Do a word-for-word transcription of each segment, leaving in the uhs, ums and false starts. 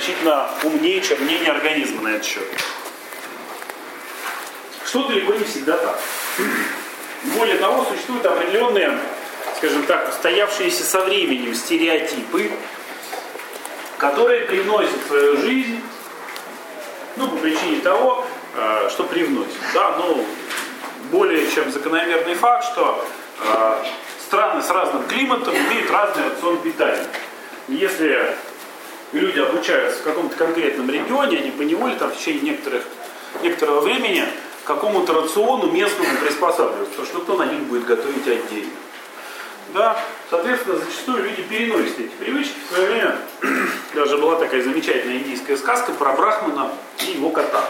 значительно умнее, чем мнение организма на этот счет. Что далеко не всегда так. Более того, существуют определенные, скажем так, устоявшиеся со временем стереотипы, которые привносят в свою жизнь, ну, по причине того, что привносят. Да, ну, более чем закономерный факт, что э, страны с разным климатом имеют разный рацион питания. И если люди обучаются в каком-то конкретном регионе, они поневоле там в течение некоторых, некоторого времени к какому-то рациону местному приспосабливаются, потому что кто на них будет готовить отдельно. Да? Соответственно, зачастую люди переносят эти привычки. В свое время даже была такая замечательная индийская сказка про Брахмана и его кота.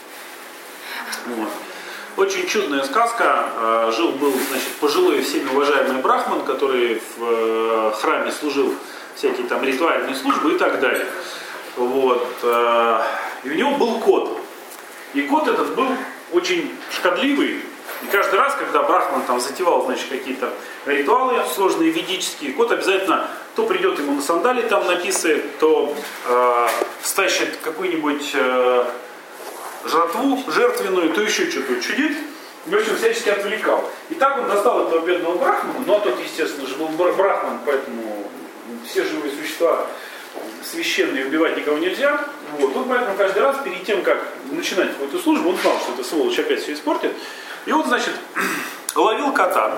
Вот. Очень чудная сказка. Жил-был, значит, пожилой всеми уважаемый брахман, который в храме служил всякие там ритуальные службы и так далее. Вот. И у него был кот. И кот этот был очень шкодливый. И каждый раз, когда брахман там затевал, значит, какие-то ритуалы сложные ведические, кот обязательно то придет ему на сандали, там написает, то э, стащит какую-нибудь э, жратву жертвенную, то еще что-то чудит. В общем, всячески отвлекал. И так он достал этого бедного брахмана, ну а тот, естественно же, был брахман, поэтому все живые существа священные, убивать никого нельзя. Вот. Он поэтому каждый раз, перед тем, как начинать эту службу, он знал, что эта сволочь опять все испортит. И он, значит, ловил кота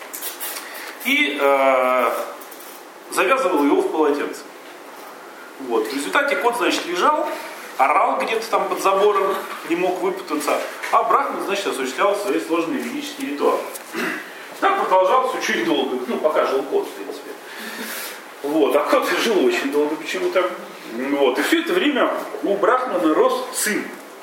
и э, завязывал его в полотенце. Вот. В результате кот, значит, лежал, орал где-то там под забором, не мог выпутаться, а брахман, значит, осуществлял свои сложные ведические ритуалы. Так продолжалось очень долго, ну, пока жил кот, в принципе. Вот. А кот жил очень долго почему-то. Вот. И все это время у брахмана рос сын.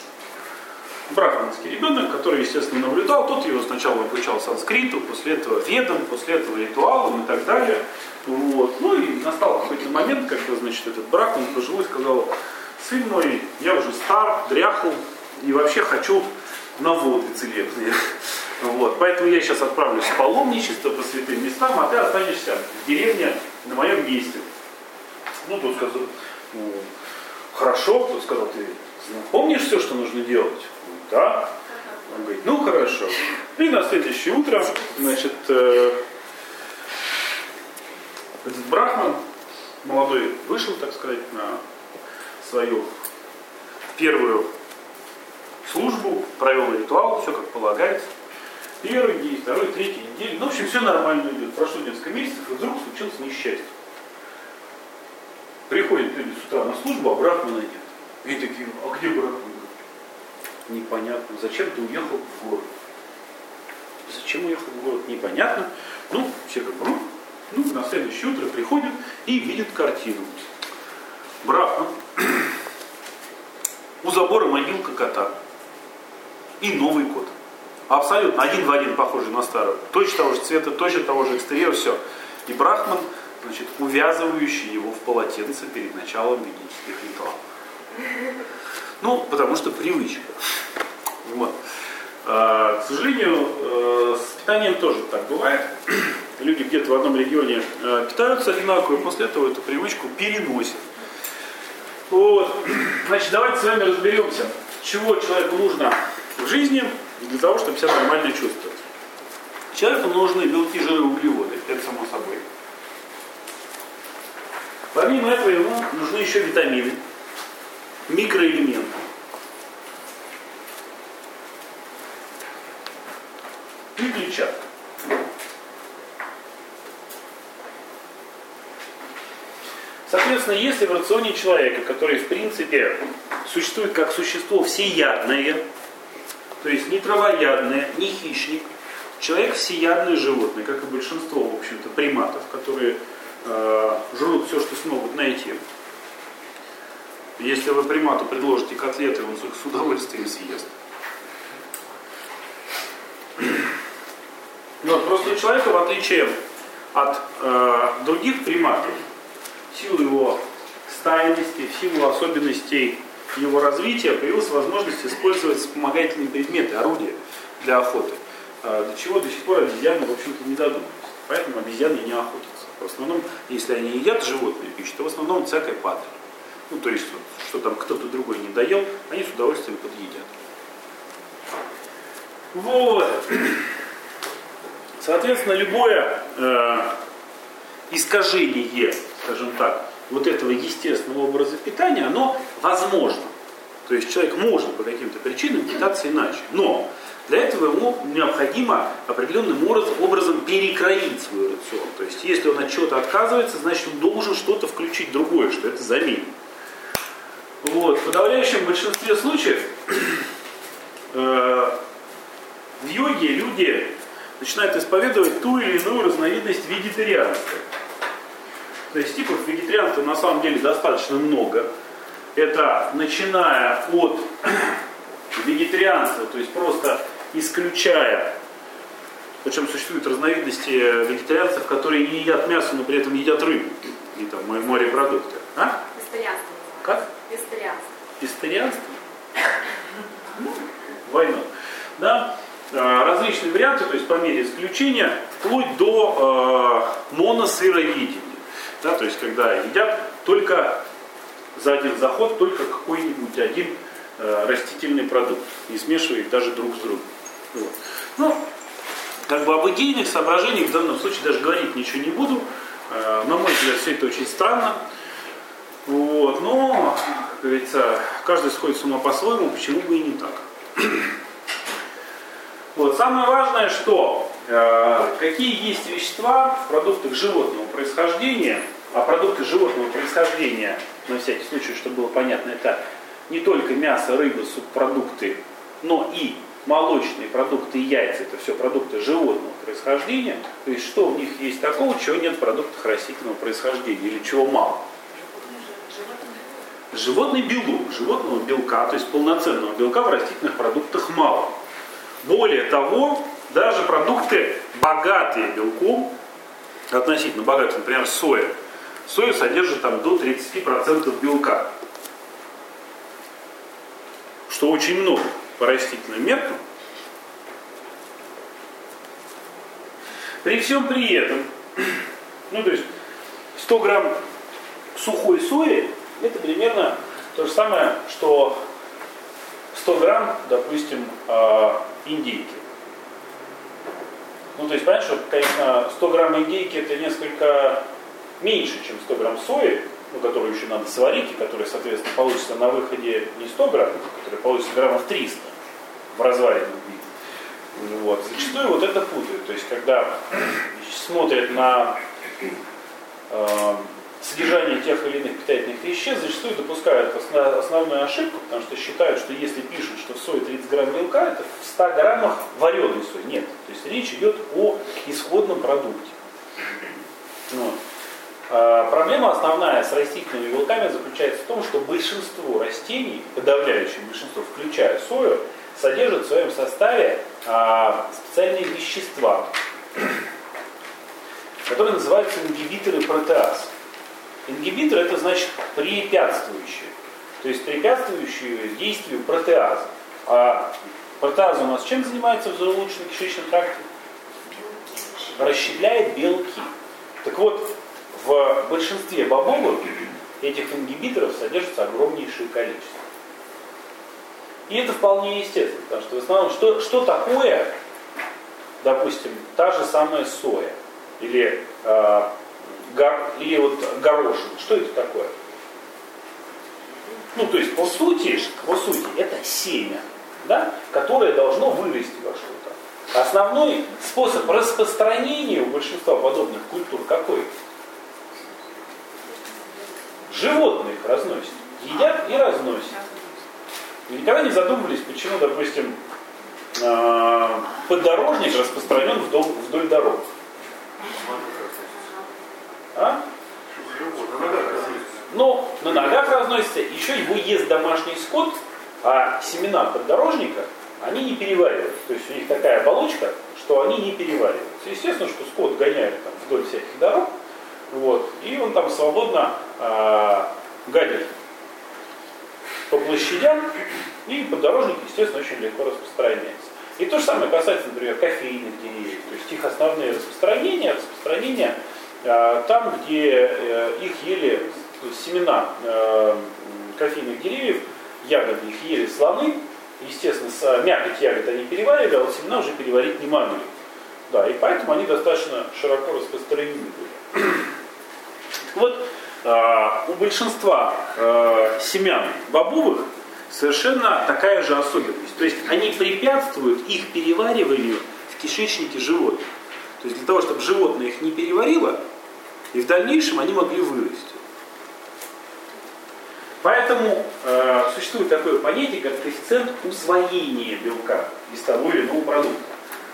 Брахманский ребенок, который, естественно, наблюдал. Тот его сначала обучал санскриту, после этого ведам, после этого ритуалам и так далее. Вот. Ну и настал какой-то момент, когда, значит, этот брахман пожилой сказал: сын мой, я уже стар, дряхл и вообще хочу на воды целебные. Вот. Поэтому я сейчас отправлюсь в паломничество по святым местам, а ты останешься в деревне на моем месте. Ну, тот сказал: ну, хорошо. Тот сказал: ты помнишь все, что нужно делать? Да. Он говорит: ну хорошо. И на следующее утро, значит, э, этот брахман молодой вышел, так сказать, на свою первую службу, провел ритуал, все как полагается. Первый день, второй, третий неделю. Ну, в общем, все нормально идет. Прошло несколько месяцев, и вдруг случилось несчастье. Приходят люди с утра на службу, а брахмана нет. И такие: а где брахман? Непонятно. Зачем ты уехал в город? Зачем уехал в город? Непонятно. Ну, все как бы, ну, ну, на следующее утро приходят и видят картину. Брахман. У забора могилка кота. И новый кот. Абсолютно один в один похожий на старого. Точно того же цвета, точно того же экстерьера, все. И брахман, значит, увязывающий его в полотенце перед началом ведических ритуалов. Ну, потому что привычка. Вот. А, к сожалению, э, с питанием тоже так бывает. Люди где-то в одном регионе э, питаются одинаково, и после этого эту привычку переносят. Вот. Значит, давайте с вами разберемся, чего человеку нужно в жизни для того, чтобы себя нормально чувствовать. Человеку нужны белки, жиры, углеводы. Это само собой. Помимо этого ему нужны еще витамины, микроэлементы. И клетчатка. Соответственно, если в рационе человека, который в принципе существует как существо всеядное, то есть не травоядное, не хищник, человек всеядное животное, как и большинство, в общем-то, приматов, которые э, жрут все, что смогут найти. Если вы примату предложите котлеты, он их с удовольствием съест. Но просто у человека, в отличие от э, других приматов, в силу его стайности, в силу особенностей его развития, появилась возможность использовать вспомогательные предметы, орудия для охоты. Э, до чего до сих пор обезьяны, в общем-то, не додумались. Поэтому обезьяны не охотятся. В основном, если они едят животную пищу, то в основном всякая падаль. ну то есть, вот, что там кто-то другой не доел, они с удовольствием подъедят. Вот. Соответственно, любое э, искажение, скажем так, вот этого естественного образа питания, оно возможно. То есть человек может по каким-то причинам питаться иначе. Но для этого ему необходимо определенным образом перекроить свой рацион. То есть если он от чего-то отказывается, значит он должен что-то включить другое, что это заменит. Вот. В подавляющем большинстве случаев э, в йоге люди начинают исповедовать ту или иную разновидность вегетарианства. То есть типов вегетарианства на самом деле достаточно много. Это начиная от вегетарианства, то есть просто исключая, причем существуют разновидности вегетарианцев, которые не едят мясо, но при этом едят рыбу и там морепродукты. А? Пестарианство. Как? Пестарианство. Пестарианство? Война. Да? Различные варианты, то есть по мере исключения, вплоть до э, моносыроведения. Да, то есть когда едят только за один заход только какой-нибудь один э, растительный продукт, не смешивая их даже друг с другом. Вот. Ну, как бы об идейных соображениях в данном случае даже говорить ничего не буду. Э, на мой взгляд, все это очень странно. Вот. Но, как говорится, каждый сходит с ума по-своему, почему бы и не так. Вот. Самое важное, что э, какие есть вещества в продуктах животного происхождения, а продукты животного происхождения, на всякий случай, чтобы было понятно, это не только мясо, рыба, субпродукты, но и молочные продукты и яйца, это все продукты животного происхождения. То есть что в них есть такого, чего нет в продуктах растительного происхождения или чего мало. Животный белок, животного белка, то есть полноценного белка в растительных продуктах мало. Более того, даже продукты, богатые белком, относительно богатые, например, соя, соя содержит там до тридцати процентов белка, что очень много по растительным меркам. При всем при этом, ну то есть сто грамм сухой сои, это примерно то же самое, что сто грамм, допустим, индейки. Ну, то есть, понимаешь, что, конечно, сто грамм индейки это несколько меньше, чем сто грамм сои, ну, которую еще надо сварить, и которая, соответственно, получится на выходе не сто грамм, которая получится граммов триста в разваренном виде. Вот. Зачастую вот это путают. То есть, когда смотрят на э, содержание тех или иных питательных веществ, зачастую допускают основную ошибку, потому что считают, что если пишут, что в сое тридцать грамм белка, это в ста граммах вареной сои. Нет. То есть речь идет о исходном продукте. Вот. А проблема основная с растительными белками заключается в том, что большинство растений, подавляющее большинство, включая сою, содержат в своем составе а, специальные вещества, которые называются ингибиторы протеаз. Ингибитор это значит препятствующие, то есть препятствующие действию протеаза. А протеаз у нас чем занимается в желудочно-кишечном тракте? Расщепляет белки. Так вот, в большинстве бобовых этих ингибиторов содержится огромнейшее количество. И это вполне естественно, потому что в основном, что, что такое, допустим, та же самая соя или э, Гор, или вот горошина. Что это такое? Ну, то есть, по сути, по сути, это семя, да, которое должно вырасти во что-то. Основной способ распространения у большинства подобных культур какой? Животные их разносят. Едят и разносят. Вы никогда не задумывались, почему, допустим, поддорожник распространен вдоль, вдоль дорог? А? Но на ногах разносится, еще его ест домашний скот, а семена поддорожника, они не перевариваются. То есть у них такая оболочка, что они не перевариваются. Естественно, что скот гоняет там, вдоль всяких дорог, вот, и он там свободно э, гадит по площадям, и поддорожник, естественно, очень легко распространяется. И то же самое касается, например, кофейных деревьев. То есть их основные распространения, распространения там, где их ели семена э, кофейных деревьев, ягоды их ели слоны, естественно, с, мякоть ягод они переваривали, а вот семена уже переварить не могли. Да, и поэтому они достаточно широко распространены были. Вот э, у большинства э, семян бобовых совершенно такая же особенность. То есть они препятствуют их перевариванию в кишечнике животных. То есть для того, чтобы животное их не переварило, и в дальнейшем они могли вырасти. Поэтому э, существует такое понятие, как коэффициент усвоения белка из того или иного продукта.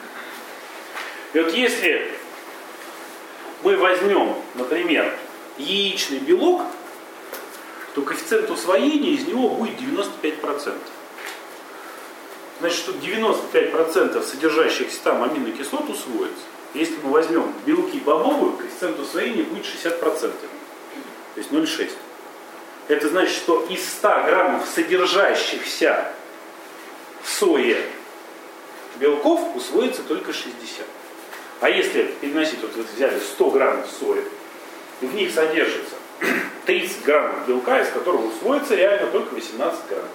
И вот если мы возьмем, например, яичный белок, то коэффициент усвоения из него будет девяносто пять процентов. Значит, что девяносто пять процентов содержащихся там аминокислот усвоится. Если мы возьмем белки бобовые, коэффициент усвоения будет шестьдесят процентов. То есть ноль целых шесть десятых. Это значит, что из ста граммов содержащихся в сое белков усвоится только шестьдесят. А если переносить, вот вы взяли сто граммов сои, и в них содержится тридцать граммов белка, из которого усвоится реально только восемнадцать граммов.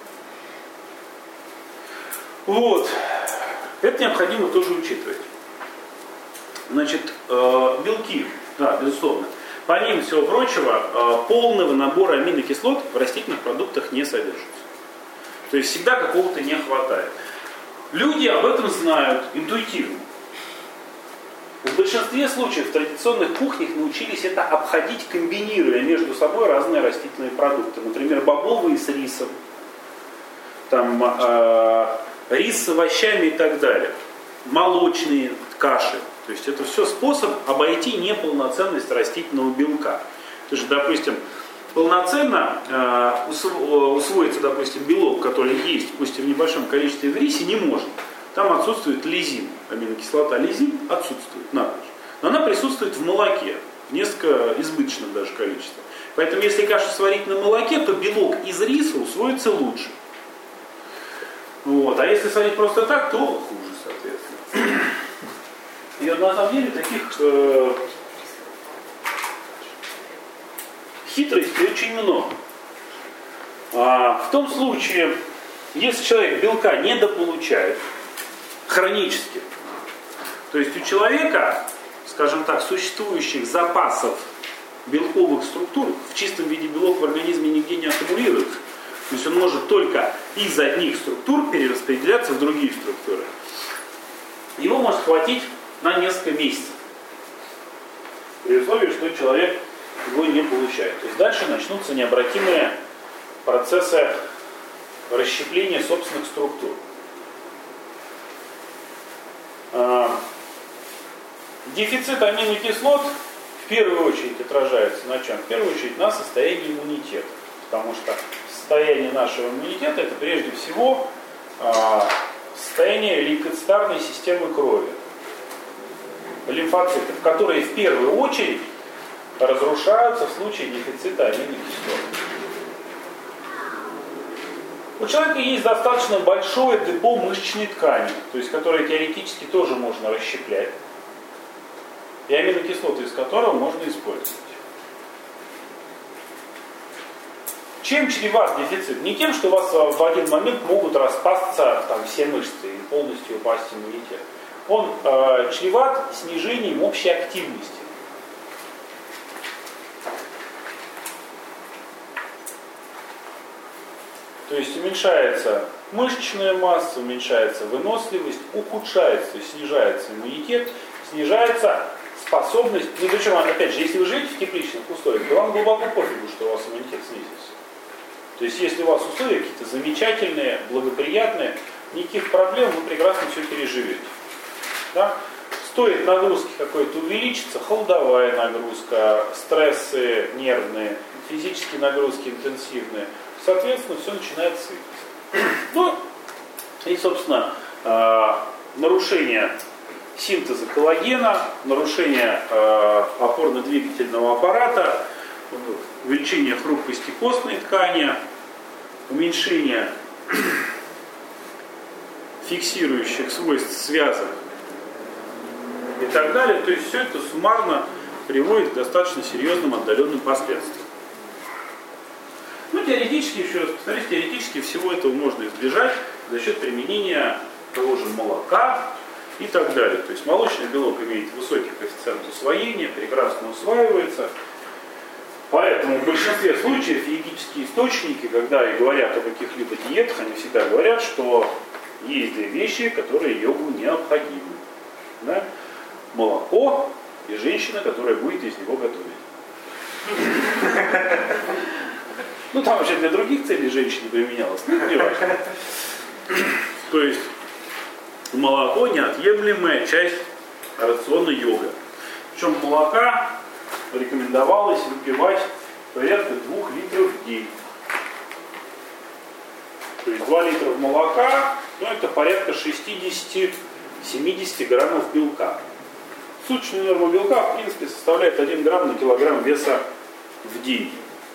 Вот. Это необходимо тоже учитывать. Значит, э, белки, да, безусловно, помимо всего прочего, э, полного набора аминокислот в растительных продуктах не содержится. То есть всегда какого-то не хватает. Люди об этом знают интуитивно. В большинстве случаев в традиционных кухнях научились это обходить, комбинируя между собой разные растительные продукты. Например, бобовые с рисом, там, э, рис с овощами и так далее. Молочные каши. То есть это все способ обойти неполноценность растительного белка. То есть, допустим, полноценно э, усвоится, допустим, белок, который есть, пусть и в небольшом количестве в рисе, не может. Там отсутствует лизин, аминокислота лизин отсутствует напрочь. Но она присутствует в молоке, в несколько избыточном даже количестве. Поэтому если кашу сварить на молоке, то белок из риса усвоится лучше. Вот. А если сварить просто так, то хуже, соответственно. И на самом деле таких э, хитростей очень много. А, в том случае, если человек белка недополучает хронически, то есть у человека, скажем так, существующих запасов белковых структур в чистом виде белок в организме нигде не аккумулируется. То есть он может только из одних структур перераспределяться в другие структуры. Его может хватить на несколько месяцев. При условии, что человек его не получает. То есть дальше начнутся необратимые процессы расщепления собственных структур. Дефицит аминокислот в первую очередь отражается на чем? В первую очередь на состоянии иммунитета. Потому что состояние нашего иммунитета это прежде всего состояние лейкоцитарной системы крови. Лимфоцитов, которые в первую очередь разрушаются в случае дефицита аминокислот. У человека есть достаточно большое депо мышечной ткани, то есть которое теоретически тоже можно расщеплять, и аминокислоты из которого можно использовать. Чем чреват дефицит? Не тем, что у вас в один момент могут распасться там, все мышцы и полностью упасть иммунитет. Он э, чреват снижением общей активности. То есть уменьшается мышечная масса, уменьшается выносливость, ухудшается, то есть снижается иммунитет, снижается способность. Ну причем, опять же, если вы живете в тепличных условиях, то вам глубоко пофигу, что у вас иммунитет снизился. То есть если у вас условия какие-то замечательные, благоприятные, никаких проблем, вы прекрасно все переживете. Да? Стоит нагрузки какой-то увеличиться, холодовая нагрузка, стрессы нервные, физические нагрузки интенсивные, соответственно, все начинает сыпаться. Ну, и, собственно, нарушение синтеза коллагена, нарушение опорно-двигательного аппарата, увеличение хрупкости костной ткани, уменьшение фиксирующих свойств связок и так далее. То есть все это суммарно приводит к достаточно серьезным отдаленным последствиям. теоретически, еще раз повторюсь, теоретически всего этого можно избежать за счет применения того же молока и так далее. То есть молочный белок имеет высокий коэффициент усвоения, прекрасно усваивается. Поэтому в большинстве случаев физические источники, когда и говорят о каких-либо диетах, они всегда говорят, что есть две вещи, которые йогу необходимы. Да? Молоко и женщина, которая будет из него готовить. Ну, там вообще для других целей женщины применялось, но не важно. То есть молоко неотъемлемая часть рациона йога. Причем молока рекомендовалось выпивать порядка двух литров в день. То есть два литра молока, ну это порядка шестьдесят-семьдесят граммов белка. Суточная норма белка, в принципе, составляет один грамм на килограмм веса в день.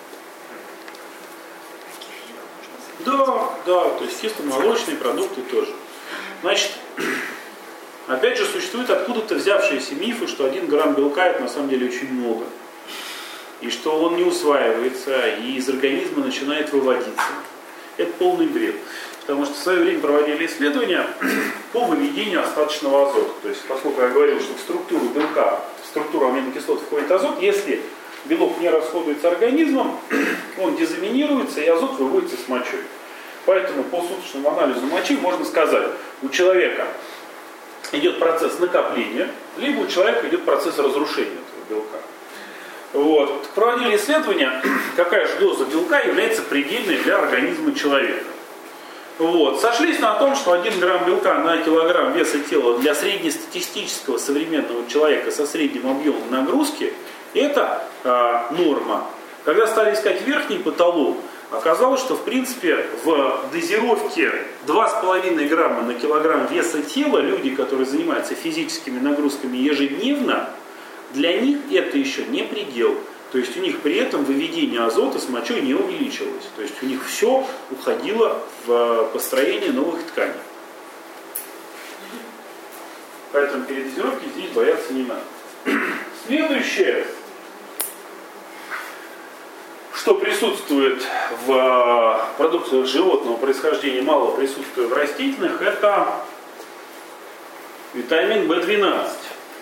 Да, да, то есть кисломолочные продукты тоже. Значит, опять же, существуют откуда-то взявшиеся мифы, что один грамм белка это на самом деле очень много. И что он не усваивается, и из организма начинает выводиться. Это полный бред. Потому что в свое время проводили исследования по выведению остаточного азота. То есть, поскольку я говорил, что в структуру белка, в структуру аминокислот входит азот, если белок не расходуется организмом, он дезаминируется и азот выводится с мочой. Поэтому по суточному анализу мочи можно сказать, у человека идет процесс накопления, либо у человека идет процесс разрушения этого белка. Вот. Проводили исследования, какая же доза белка является предельной для организма человека. Вот. Сошлись на том, что один грамм белка на килограмм веса тела для среднестатистического современного человека со средним объемом нагрузки это э, норма. Когда стали искать верхний потолок, оказалось, что в принципе в дозировке два с половиной грамма на килограмм веса тела люди, которые занимаются физическими нагрузками ежедневно, для них это еще не предел. То есть у них при этом выведение азота с мочой не увеличилось. То есть у них все уходило в построение новых тканей. Поэтому передозировки здесь бояться не надо. Следующее, что присутствует в продуктах животного происхождения, мало присутствует в растительных, это витамин бэ двенадцать.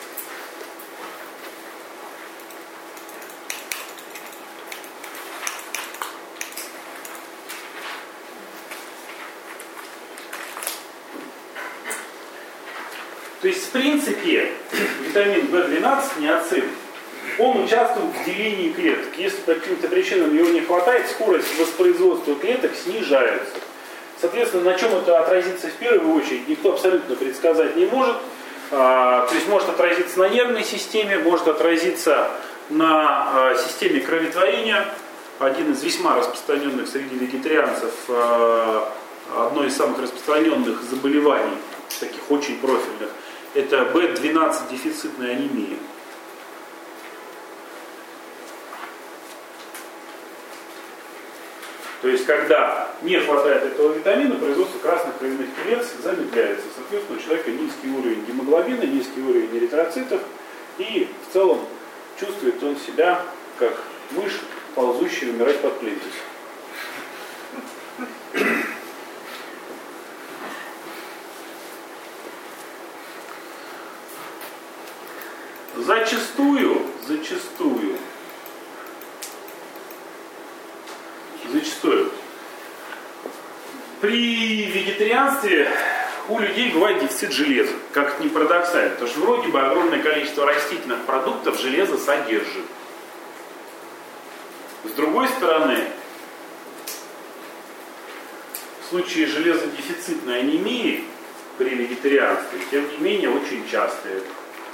То есть, в принципе, витамин бэ двенадцать, ниацин, он участвует в делении клеток. Если по каким-то причинам его не хватает, скорость воспроизводства клеток снижается. Соответственно, на чем это отразится в первую очередь, никто абсолютно предсказать не может. То есть, может отразиться на нервной системе, может отразиться на системе кроветворения. Один из весьма распространенных среди вегетарианцев, одно из самых распространенных заболеваний, таких очень профильных, это бэ двенадцать дефицитная анемия. То есть, когда не хватает этого витамина, производство красных кровяных телец замедляется. Соответственно, у человека низкий уровень гемоглобина, низкий уровень эритроцитов, и в целом чувствует он себя как мышь, ползущая умирать под плинтусом. Зачастую, зачастую, зачастую, при вегетарианстве у людей бывает дефицит железа, как это ни парадоксально, потому что вроде бы огромное количество растительных продуктов железо содержит. С другой стороны, в случае железодефицитной анемии при вегетарианстве, тем не менее, очень часто это.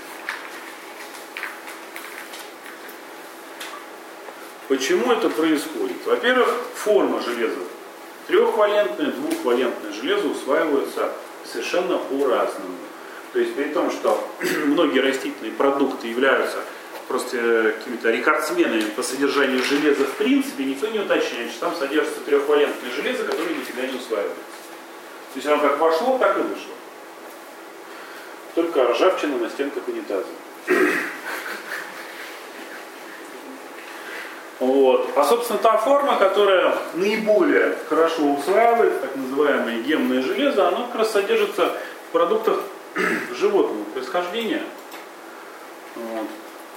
Почему это происходит? Во-первых, форма железа. Трехвалентное, двухвалентное железо усваиваются совершенно по-разному. То есть при том, что многие растительные продукты являются просто какими-то рекордсменами по содержанию железа в принципе, никто не уточняет, что там содержится трехвалентное железо, которое нифига не усваивается. То есть оно как вошло, так и вышло. Только ржавчина на стенках унитаза. Вот. А, собственно, та форма, которая наиболее хорошо усваивает, так называемое гемное железо, оно как раз содержится в продуктах животного происхождения. Вот.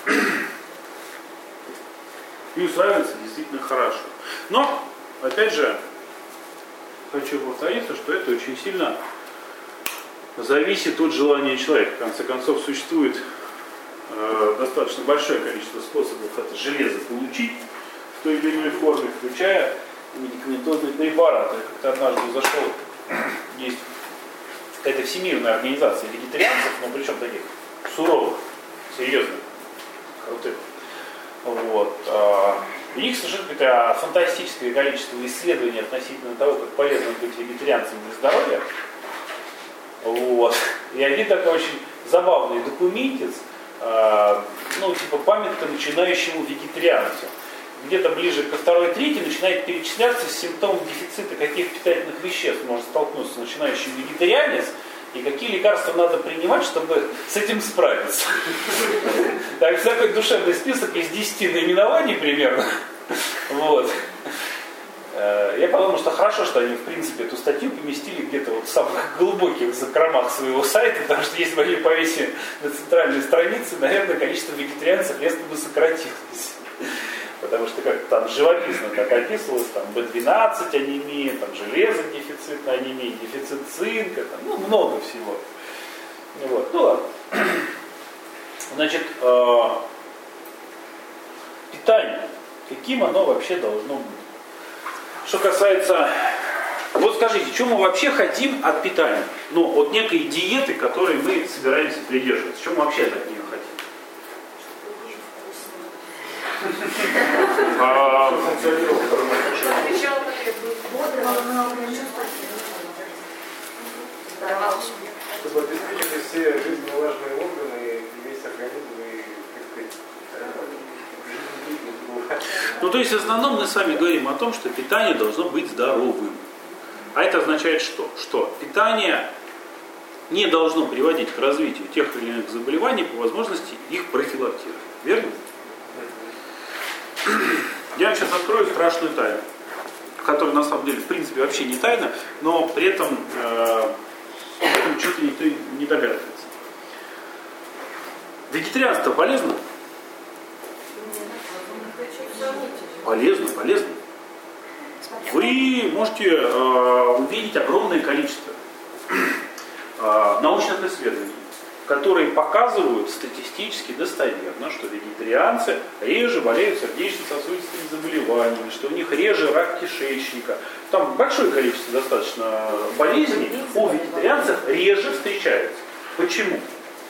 И усваивается действительно хорошо. Но, опять же, хочу повториться, что это очень сильно зависит от желания человека. В конце концов, существует э, достаточно большое количество способов это железо получить в той или иной форме, включая медикаментозные препараты. Я как-то однажды зашел, есть какая-то всемирная организация вегетарианцев, но причем таких суровых, серьезных, крутых. Вот. У них совершенно какое-то фантастическое количество исследований относительно того, как полезно быть вегетарианцем для здоровья. Вот. И один такой очень забавный документец, ну, типа памятка начинающему вегетарианцу. Где-то ближе ко второй-третьей начинает перечисляться с симптомом дефицита каких питательных веществ может столкнуться начинающий вегетарианец, и какие лекарства надо принимать, чтобы с этим справиться. Так, такой душевный список из десяти наименований примерно. Вот. Я подумал, что хорошо, что они, в принципе, эту статью поместили где-то вот в самых глубоких закромах своего сайта, потому что если бы они повесили на центральной странице, наверное, количество вегетарианцев резко бы сократилось. Потому что как там живописно так описывалось, там бэ двенадцать анемия, там железо дефицитная анемия, дефицит цинка, там, ну много всего. Вот. Ну ладно. Значит, э, питание. Каким оно вообще должно быть? Что касается, вот скажите, что мы вообще хотим от питания? Ну, от некой диеты, которой мы собираемся придерживаться. Что мы вообще от нее хотим? Чтобы обеспечили все жизненно важные органы и весь организм, и, так сказать, ну, то есть, в основном мы с вами говорим о том, что питание должно быть здоровым. А это означает что? Что питание не должно приводить к развитию тех или иных заболеваний, по возможности их профилактировать. Верно? Я вам сейчас открою страшную тайну, которая на самом деле в принципе вообще не тайна, но при этом э, чуть ли никто не догадывается. Вегетарианство полезно? Полезно, полезно. Вы можете э, увидеть огромное количество э, научных исследований, которые показывают статистически достоверно, что вегетарианцы реже болеют сердечно-сосудистыми заболеваниями, что у них реже рак кишечника. Там большое количество достаточно болезней у вегетарианцев реже встречается. Почему?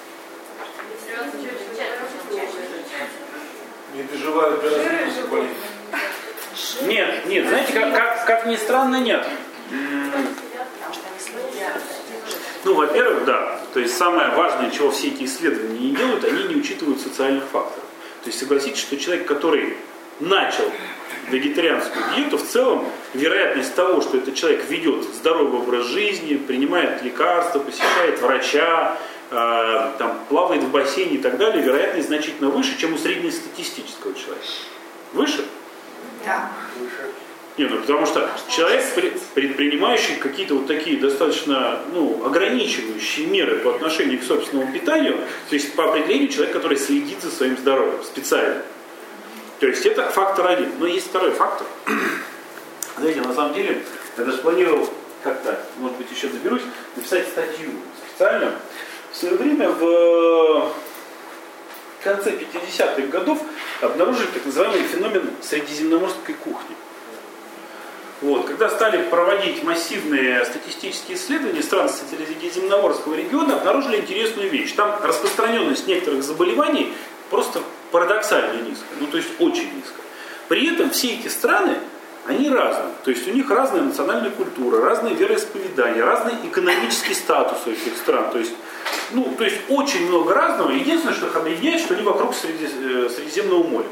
не доживают до развития болезни. Нет, нет, знаете, как, как, как ни странно, нет. Ну, во-первых, да. То есть самое важное, чего все эти исследования не делают, они не учитывают социальных факторов. То есть согласитесь, что человек, который начал вегетарианскую диету, в целом вероятность того, что этот человек ведет здоровый образ жизни, принимает лекарства, посещает врача, э, там, плавает в бассейне и так далее, вероятность значительно выше, чем у среднестатистического человека. Выше? Да. Выше. Не, ну потому что человек, предпринимающий какие-то вот такие достаточно ну, ограничивающие меры по отношению к собственному питанию, то есть по определению человек, который следит за своим здоровьем специально. То есть это фактор один. Но есть второй фактор. Знаете, на самом деле, я даже планировал как-то, может быть, еще доберусь, написать статью специально. В свое время в конце пятидесятых годов обнаружили так называемый феномен средиземноморской кухни. Вот, когда стали проводить массивные статистические исследования стран Средиземноморского региона, обнаружили интересную вещь. Там распространенность некоторых заболеваний просто парадоксально низкая, ну то есть очень низкая. При этом все эти страны, они разные. То есть у них разная национальная культура, разные вероисповедания, разный экономический статус у этих стран. То есть, ну, то есть очень много разного. Единственное, что их объединяет, что они вокруг Средиземного моря.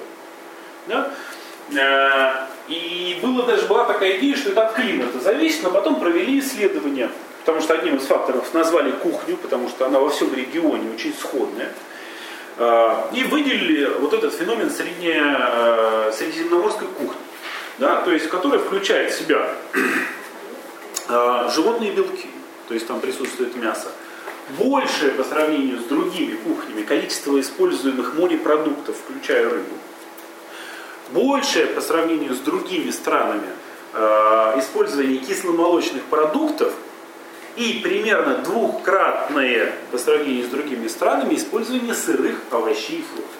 Да? И была даже была такая идея, что это от климата зависит, но потом провели исследования, потому что одним из факторов назвали кухню, потому что она во всем регионе очень сходная. И выделили вот этот феномен средне, средиземноморской кухни, да, то есть, которая включает в себя животные белки, то есть там присутствует мясо, большее по сравнению с другими кухнями количество используемых морепродуктов, включая рыбу, большее по сравнению с другими странами использование кисломолочных продуктов и примерно двухкратное по сравнению с другими странами использование сырых овощей и фруктов.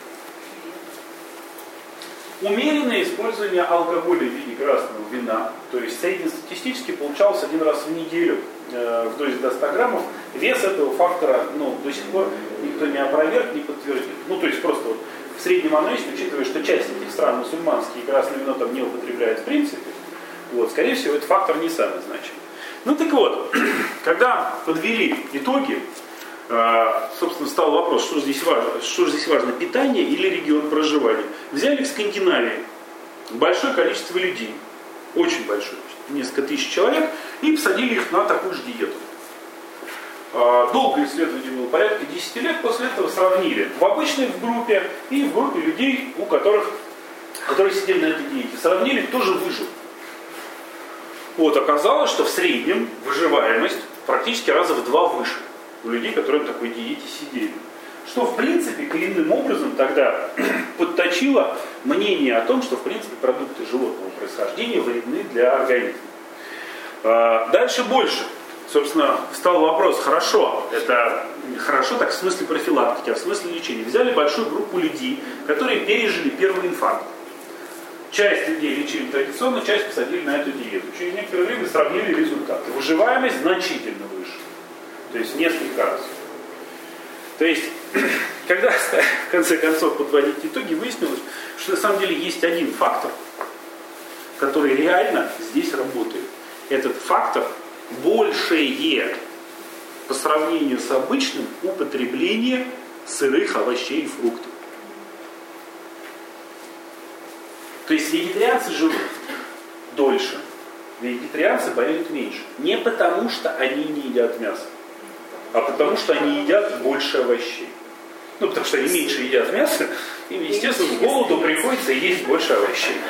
Умеренное использование алкоголя в виде красного вина, то есть среднестатистически получалось один раз в неделю э, в дозе до ста граммов. Вес этого фактора ну, до сих пор никто не опроверг, не подтвердил. Ну, то есть просто вот в среднем оно есть, учитывая, что часть этих стран мусульманские, и красное вино там не употребляют в принципе, вот, скорее всего, этот фактор не самый значимый. Ну так вот, когда подвели итоги, собственно, стал вопрос, что же здесь важно, что же здесь важно, питание или регион проживания. Взяли в Скандинавии большое количество людей, очень большое, несколько тысяч человек, и посадили их на такую же диету. Долгое исследование было, порядка десяти лет, после этого сравнили в обычной в группе и в группе людей, у которых, которые сидели на этой диете. Сравнили, кто же выжил. Вот, оказалось, что в среднем выживаемость практически раза в два выше у людей, которые на такой диете сидели. Что, в принципе, коренным образом тогда подточило мнение о том, что, в принципе, продукты животного происхождения вредны для организма. Дальше больше. Собственно, встал вопрос, хорошо, это хорошо так в смысле профилактики, а в смысле лечения. Взяли большую группу людей, которые пережили первый инфаркт. Часть людей лечили традиционно, часть посадили на эту диету. Через некоторое время сравнили результаты. Выживаемость значительно выше. То есть несколько раз. То есть, когда в конце концов подводить итоги, выяснилось, что на самом деле есть один фактор, который реально здесь работает. Этот фактор большее по сравнению с обычным употребление сырых овощей и фруктов. То есть вегетарианцы живут дольше, вегетарианцы болеют меньше. Не потому, что они не едят мясо, а потому, что они едят больше овощей. Ну, потому что они меньше едят мясо, им, естественно, с голоду приходится есть больше овощей.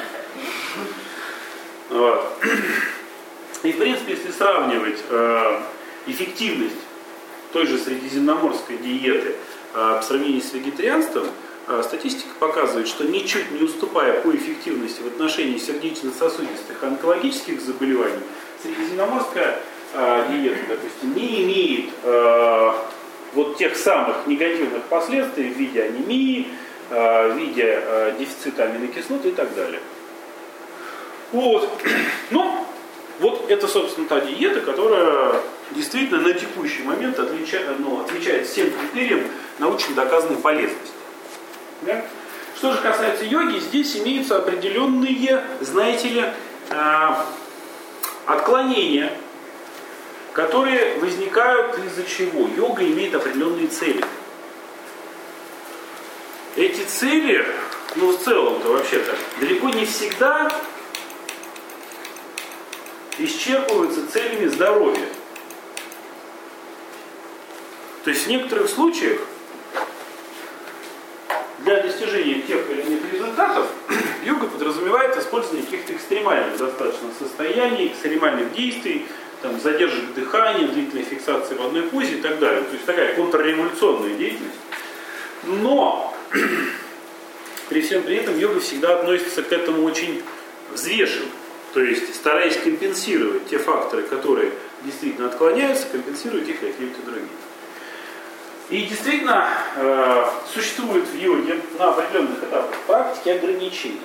Вот. И, в принципе, если сравнивать э, эффективность той же средиземноморской диеты э, по сравнению с вегетарианством, статистика показывает, что ничуть не уступая по эффективности в отношении сердечно-сосудистых онкологических заболеваний, средиземноморская э, диета, допустим, не имеет э, вот тех самых негативных последствий в виде анемии, э, в виде э, дефицита аминокислот и так далее. Вот. Ну, вот это, собственно, та диета, которая действительно на текущий момент отвечает, ну, отвечает всем критериям научно доказанной полезности. Да? Что же касается йоги, здесь имеются определенные, знаете ли, э, отклонения, которые возникают из-за чего? Йога имеет определенные цели. Эти цели, ну в целом-то вообще-то, далеко не всегда исчерпываются целями здоровья. То есть в некоторых случаях для достижения тех или иных результатов йога подразумевает использование каких-то экстремальных достаточно состояний, экстремальных действий, там, задержек дыхания, длительной фиксации в одной позе и так далее. То есть такая контрреволюционная деятельность. Но при всем при этом йога всегда относится к этому очень взвешенно. То есть стараясь компенсировать те факторы, которые действительно отклоняются, компенсировать их какими-то другими. И действительно э, существует в йоге на определенных этапах практики ограничения.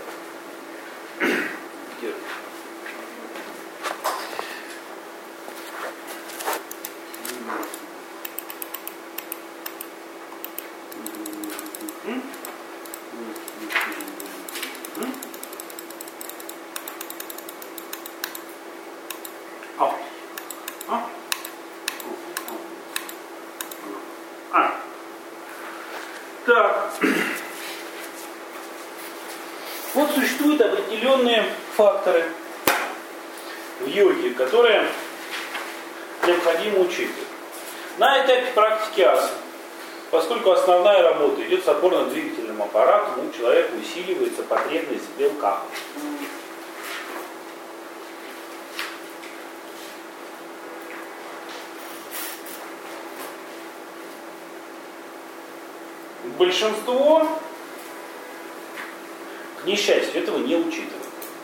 Вот существуют определенные факторы в йоге, которые необходимо учитывать. На этапе практики асан Поскольку основная работа идет с опорно-двигательным аппаратом, у человека усиливается потребность в белках. Большинство, к несчастью, этого не учитывает.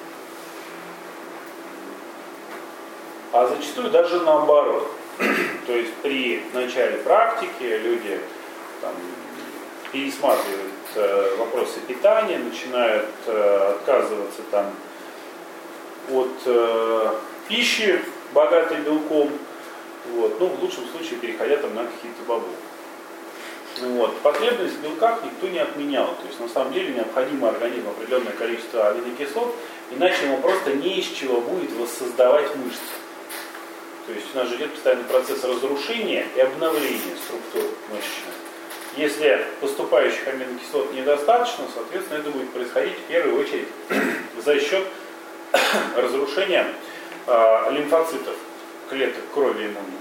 А зачастую даже наоборот. То есть при начале практики люди там, пересматривают э, вопросы питания, начинают э, отказываться там, от э, пищи, богатой белком, вот, ну, в лучшем случае переходя там, на какие-то бобы. Вот. Потребность в белках никто не отменял. То есть на самом деле необходимо организму определенное количество аминокислот, иначе ему просто не из чего будет воссоздавать мышцы. То есть у нас же идет постоянный процесс разрушения и обновления структур мышечных. Если поступающих аминокислот недостаточно, соответственно, это будет происходить в первую очередь за счет разрушения э, лимфоцитов, клеток крови иммунных.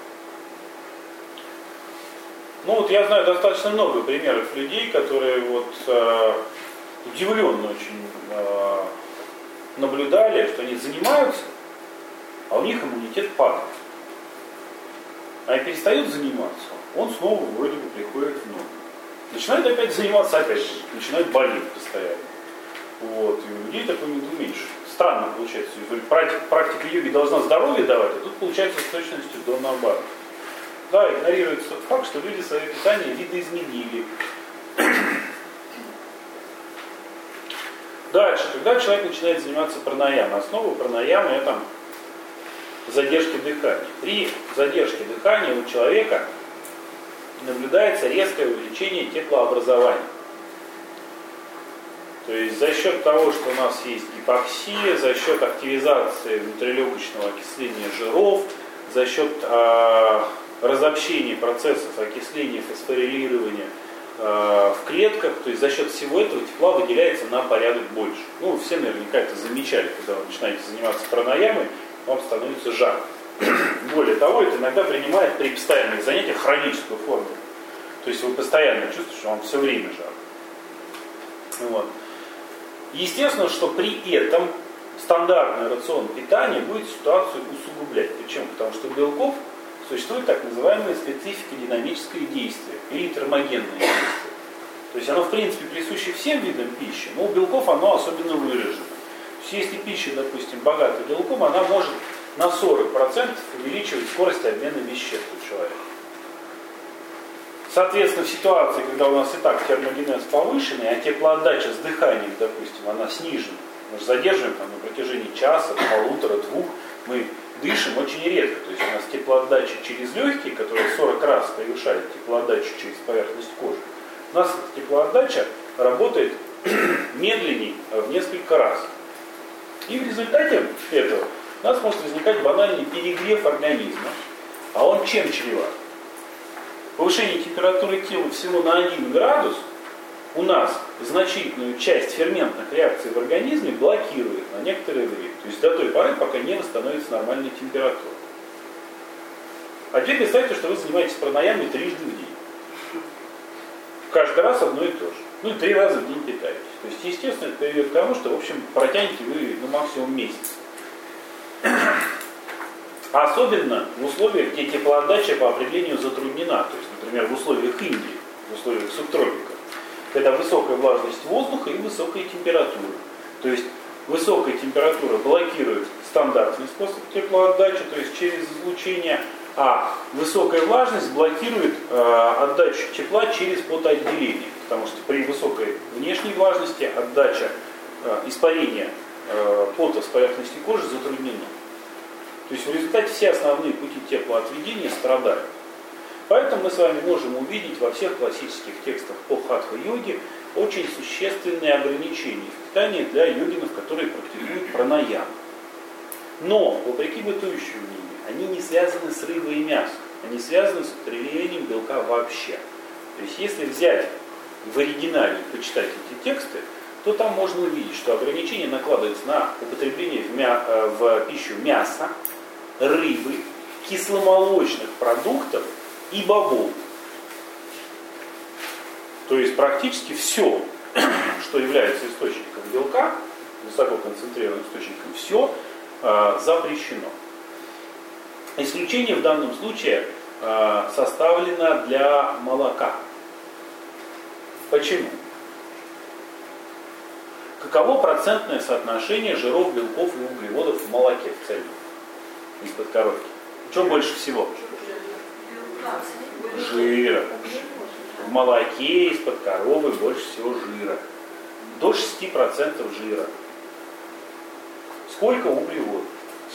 Ну вот я знаю достаточно много примеров людей, которые вот э, удивленно очень э, наблюдали, что они занимаются, а у них иммунитет падает. А перестают заниматься, он снова вроде бы приходит в норму. Начинает опять заниматься, опять начинает болеть постоянно. Вот. И у людей такое недоумение. Странно получается. Практика, практика йоги должна здоровье давать, а тут получается с точностью до наоборот. Да, игнорируется тот факт, что люди свое питание видоизменили. Дальше, когда человек начинает заниматься пранаямой, основа пранаямы это задержки дыхания. При задержке дыхания у человека наблюдается резкое увеличение теплообразования. То есть за счет того, что у нас есть гипоксия, за счет активизации внутрилегочного окисления жиров, за счет э, разобщения процессов окисления, фосфорилирования э, в клетках, то есть за счет всего этого тепла выделяется на порядок больше. Ну, все наверняка это замечали, когда вы начинаете заниматься пранаямой, вам становится жарко. Более того, это иногда принимает при постоянных занятиях хроническую форму. То есть вы постоянно чувствуете, что вам все время жарко. Вот. Естественно, что при этом стандартный рацион питания будет ситуацию усугублять. Почему? Потому что у белков существует так называемая специфика динамическое действие или термогенное действие. То есть оно в принципе присуще всем видам пищи, но у белков оно особенно выражено. То есть если пища, допустим, богата белком, она может на сорок процентов увеличивать скорость обмена веществ у человека. Соответственно, в ситуации, когда у нас и так термогенез повышенный, а теплоотдача с дыханием, допустим, она снижена, мы же задерживаем там, на протяжении часа, полутора, двух, мы дышим очень редко. То есть у нас теплоотдача через легкие, которая сорок раз превышает теплоотдачу через поверхность кожи, у нас эта теплоотдача работает медленней в несколько раз. И в результате этого у нас может возникать банальный перегрев организма. А он чем чреват? Повышение температуры тела всего на один градус у нас значительную часть ферментных реакций в организме блокирует на некоторое время. То есть до той поры, пока не восстановится нормальная температура. А теперь представьте, что вы занимаетесь пранаямой трижды в день. Каждый раз одно и то же. Ну и три раза в день питаетесь. То есть, естественно, это приведет к тому, что, в общем, протянете вы ну, максимум месяц. Особенно в условиях, где теплоотдача по определению затруднена. То есть, например, в условиях Индии, в условиях субтропиков, когда высокая влажность воздуха и высокая температура. То есть высокая температура блокирует стандартный способ теплоотдачи, то есть через излучение, а высокая влажность блокирует э, отдачу тепла через потоотделение. Потому что при высокой внешней влажности отдача э, испарения э, пота с поверхности кожи затруднена. То есть в результате все основные пути теплоотведения страдают. Поэтому мы с вами можем увидеть во всех классических текстах по хатха-йоге очень существенные ограничения в питании для йогинов, которые практикуют пранаяму. Но, вопреки бытующему мнению, они не связаны с рыбой и мясом, они связаны с употреблением белка вообще. То есть если взять в оригинале и почитать эти тексты, то там можно увидеть, что ограничение накладывается на употребление в, мя... в пищу мяса, рыбы, кисломолочных продуктов и бобов. То есть практически все, что является источником белка, высококонцентрированным источником, все э, запрещено. Исключение в данном случае э, составлено для молока. Почему? Каково процентное соотношение жиров, белков и углеводов в молоке в цельном из-под коровки? Что больше всего? Жира. В молоке из-под коровы больше всего жира. До шести процентов жира. Сколько углеводов?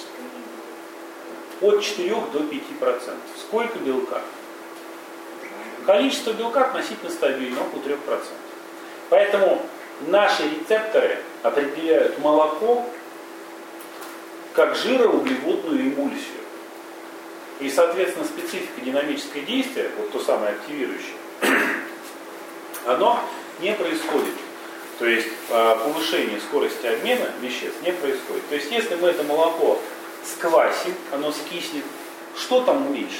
От четырёх до пяти процентов. Сколько белка? Количество белка относительно стабильно, около трёх процентов. Поэтому наши рецепторы определяют молоко как жироуглеводную эмульсию. И, соответственно, специфика динамического действия, вот то самое активирующее, оно не происходит. То есть повышение скорости обмена веществ не происходит. То есть если мы это молоко сквасим, оно скиснет, что там уменьшится?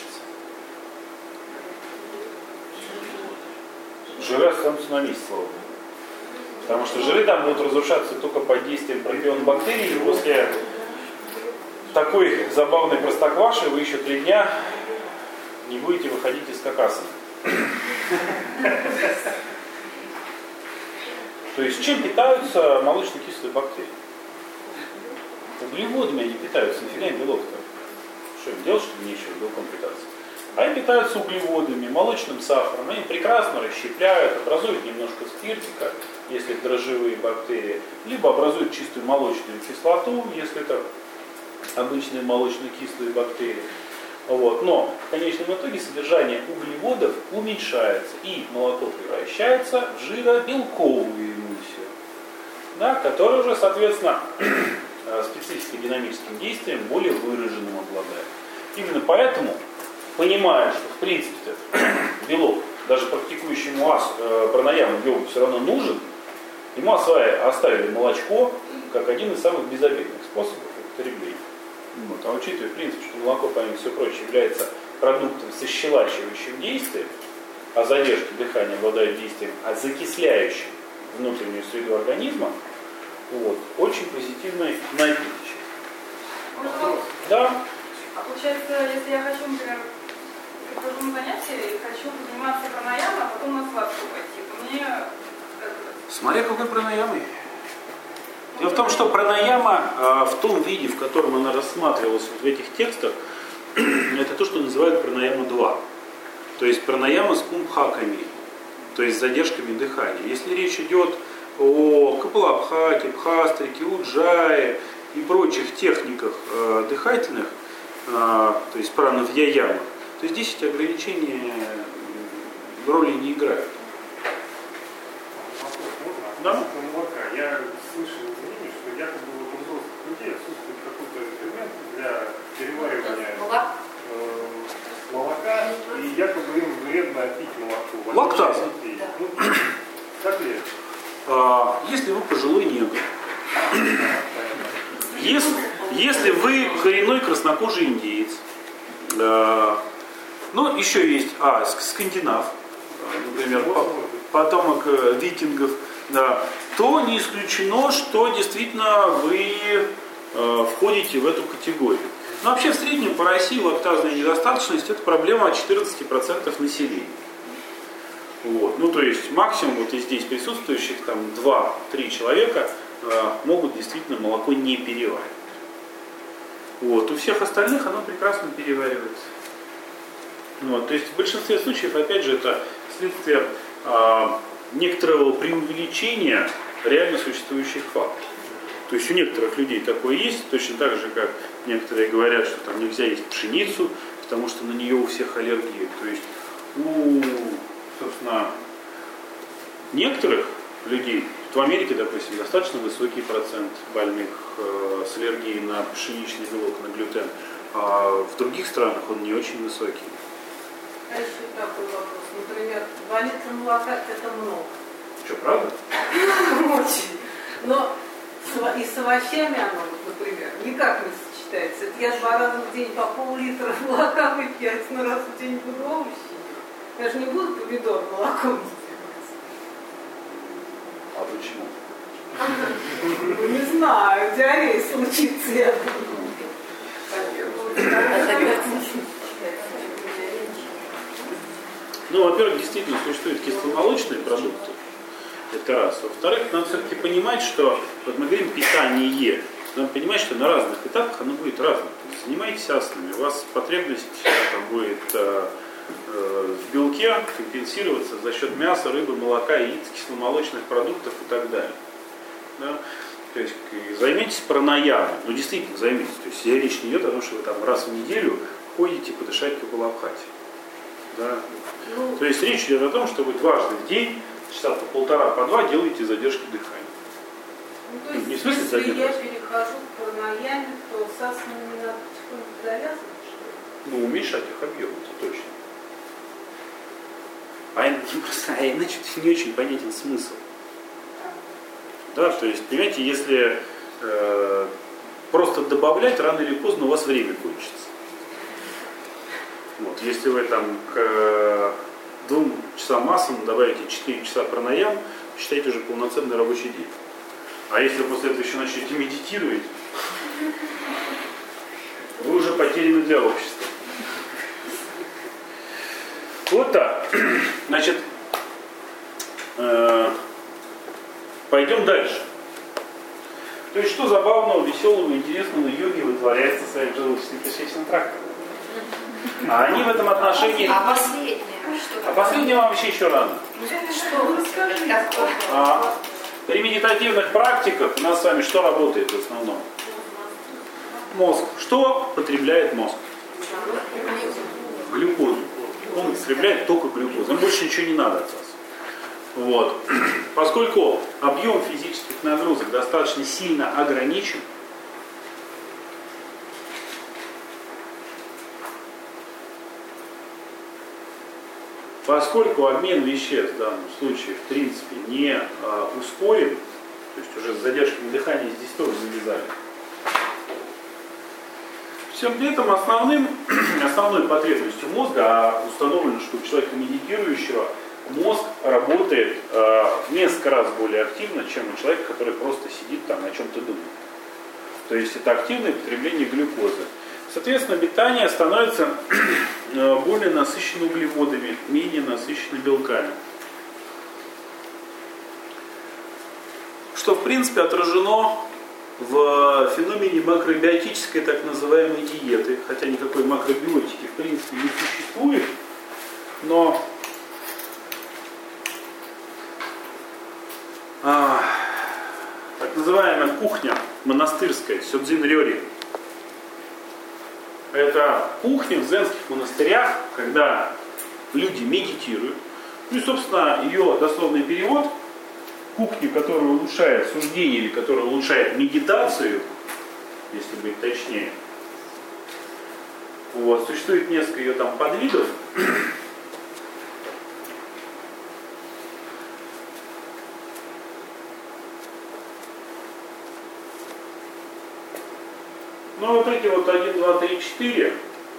Жиры останутся на месте, слава богу. Потому что жиры там будут разрушаться только под действием пропион-бактерий. И после такой забавной простокваши вы еще три дня не будете выходить из каркаса. То есть чем питаются молочно-кислые бактерии? Углеводами они питаются, нифига не белок-то. Что им делать, чтобы нечего белком питаться? Они питаются углеводами, молочным сахаром, они прекрасно расщепляют, образуют немножко спиртика, если это дрожжевые бактерии, либо образуют чистую молочную кислоту, если это обычные молочно-кислые бактерии. Вот. Но в конечном итоге содержание углеводов уменьшается, и молоко превращается в жиробелковую эмульсию, да, которая уже, соответственно, спецификой динамическим действием более выраженным обладает. Именно поэтому, понимая, что в принципе белок, даже практикующему ас, э, пранаяму белок все равно нужен, ему оставили молочко как один из самых безобидных способов употребления. Вот. А учитывая принцип, что молоко, помимо всего прочего, является продуктом со щелачивающим действием, а задержки дыхания обладают действием, а закисляющим внутреннюю среду организма, вот, очень позитивный напиточек. Вопрос. Да. А получается, если я хочу, например, прихожу на занятия и хочу заниматься пранаямой, а потом на сладкую пойти, то мне... Смотря какой пранаямой. Дело в том, что пранаяма э, в том виде, в котором она рассматривалась вот в этих текстах, это то, что называют пранаяма два. То есть пранаяма с кумбхаками, то есть с задержками дыхания. Если речь идет о капалабхате, бхастрике, уджае и прочих техниках э, дыхательных, э, то есть пранавьяямах, то здесь эти ограничения роли не играют. Да? Я слышал мнение, что якобы у взрослых людей отсутствует какой-то инструмент для переваривания э, молока, и якобы им вредно пить молоко. Лактаза. Ну, как ли это? А, если вы пожилой негр, если, если вы коренной краснокожий индеец, а, ну еще есть а, скандинав, например, потомок викингов, да, то не исключено, что действительно вы э, входите в эту категорию. Но вообще в среднем по России лактазная недостаточность — это проблема четырнадцати процентов населения. Вот. Ну то есть максимум вот из здесь присутствующих там два-три человека э, могут действительно молоко не переваривать. Вот. У всех остальных оно прекрасно переваривается. Вот. То есть в большинстве случаев, опять же, это следствие э, некоторого преувеличения реально существующих фактов. То есть у некоторых людей такое есть, точно так же, как некоторые говорят, что там нельзя есть пшеницу, потому что на нее у всех аллергия. То есть у, собственно, некоторых людей, в Америке, допустим, достаточно высокий процент больных э, с аллергией на пшеничный белок, на глютен, а в других странах он не очень высокий. А еще такой вопрос. Например, два литра молока – это много. Что, правда? Очень. Но и с овощами оно, например, никак не сочетается. Это я два раза в день по пол-литра молока выпью, я на раз в день буду овощи. Я же не буду помидор молоком. почему? Не знаю, диарея случится, я Ну, во-первых, действительно существуют кисломолочные продукты. Это раз. Во-вторых, надо все-таки понимать, что вот мы говорим питание. Надо понимать, что на разных этапах оно будет разным. То есть занимайтесь асанами, у вас потребность там, будет э, э, в белке компенсироваться за счет мяса, рыбы, молока, яиц, кисломолочных продуктов и так далее. Да? То есть займитесь пранаямой. Ну, действительно, займитесь. То есть речь не идет о том, что вы там раз в неделю ходите подышать капалабхати. Да? Ну, то есть речь идет о том, что вы дважды в день, часа по полтора, по два, делаете задержки дыхания. Ну, то есть, не в смысле если задержки. я перехожу к пранаяме, то с асанами не надо потихоньку завязывать, что ли? Ну, уменьшать их объем, это точно. А, не просто, а иначе не очень понятен смысл. Да, то есть, понимаете, если э, просто добавлять, рано или поздно у вас время кончится. Вот, если вы там к э, двум часам асам добавите четыре часа пранаям, считайте уже полноценный рабочий день. А если после этого еще начнете медитировать, вы уже потеряны для общества. Вот так. Значит, э, пойдем дальше. То есть, что забавного, веселого, интересного йоги вытворяется в своим желудочно-кишечным трактом? А они в этом отношении... А последнее? Что а последнее вам вообще еще рано. Что? А при медитативных практиках у нас с вами что работает в основном? Мозг. Что потребляет мозг? Глюкозу. Он потребляет только глюкозу. Им больше ничего не надо от вас. Вот. Поскольку объем физических нагрузок достаточно сильно ограничен, поскольку обмен веществ в данном случае в принципе не а, ускорен, то есть уже с задержками дыхания здесь тоже завязали, всем при этом основным, основной потребностью мозга, а установлено, что у человека медитирующего мозг работает э, в несколько раз более активно, чем у человека, который просто сидит там о чем-то думает. То есть это активное потребление глюкозы. Соответственно, питание становится более насыщено углеводами, менее насыщено белками. Что в принципе отражено в феномене макробиотической так называемой диеты, хотя никакой макробиотики в принципе не существует, но а, так называемая кухня монастырская, сёдзин рёри, это кухня в дзенских монастырях, когда люди медитируют. Ну и, собственно, ее дословный перевод, кухня, которая улучшает суждение или которая улучшает медитацию, если быть точнее. Вот. Существует несколько ее там подвидов. Ну вот эти вот один, два, три, четыре,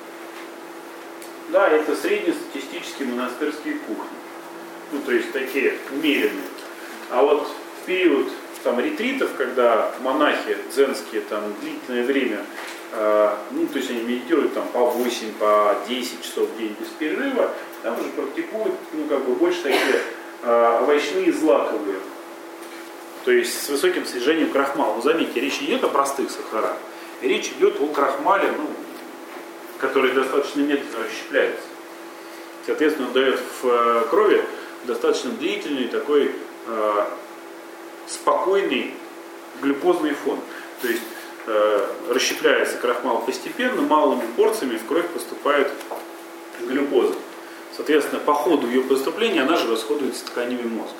да, это среднестатистические монастырские кухни. Ну, то есть такие умеренные. А вот в период там ретритов, когда монахи дзенские там длительное время, э, ну, то есть они медитируют там по восемь, по десять часов в день без перерыва, там уже практикуют, ну, как бы больше такие э, овощные злаковые. То есть с высоким содержанием крахмала. Но заметьте, речь не идет о простых сахарах. Речь идет о крахмале, ну, который достаточно медленно расщепляется. Соответственно, он дает в крови достаточно длительный такой э, спокойный глюкозный фон. То есть э, расщепляется крахмал постепенно, малыми порциями в кровь поступает глюкоза. Соответственно, по ходу ее поступления она же расходуется тканями мозга.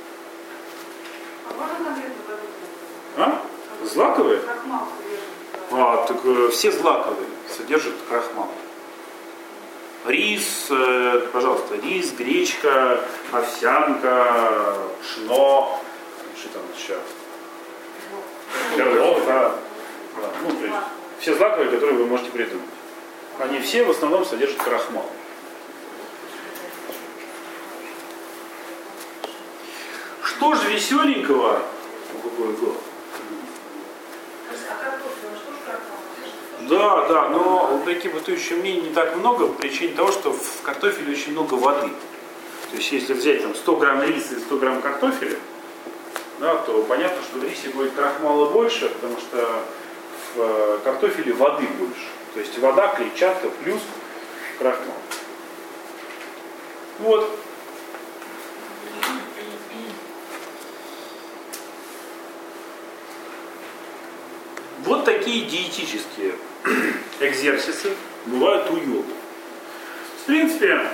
А можно конкретно продукты? А? Злаковые? Крахмал. А, так э, все злаковые содержат крахмал. Рис, э, пожалуйста, рис, гречка, овсянка, пшено, что там еще? Картофель, да. Да. Ну, то есть все злаковые, которые вы можете придумать. Они все в основном содержат крахмал. Что тоже веселенького. Да, да, но вопреки бытующему мнению не так много, по причине того, что в картофеле очень много воды. То есть если взять там сто грамм риса и сто грамм картофеля, да, то понятно, что в рисе будет крахмала больше, потому что в картофеле воды больше. То есть вода, клетчатка плюс крахмал. Вот. Вот такие диетические экзерсисы бывают у йогов. В принципе,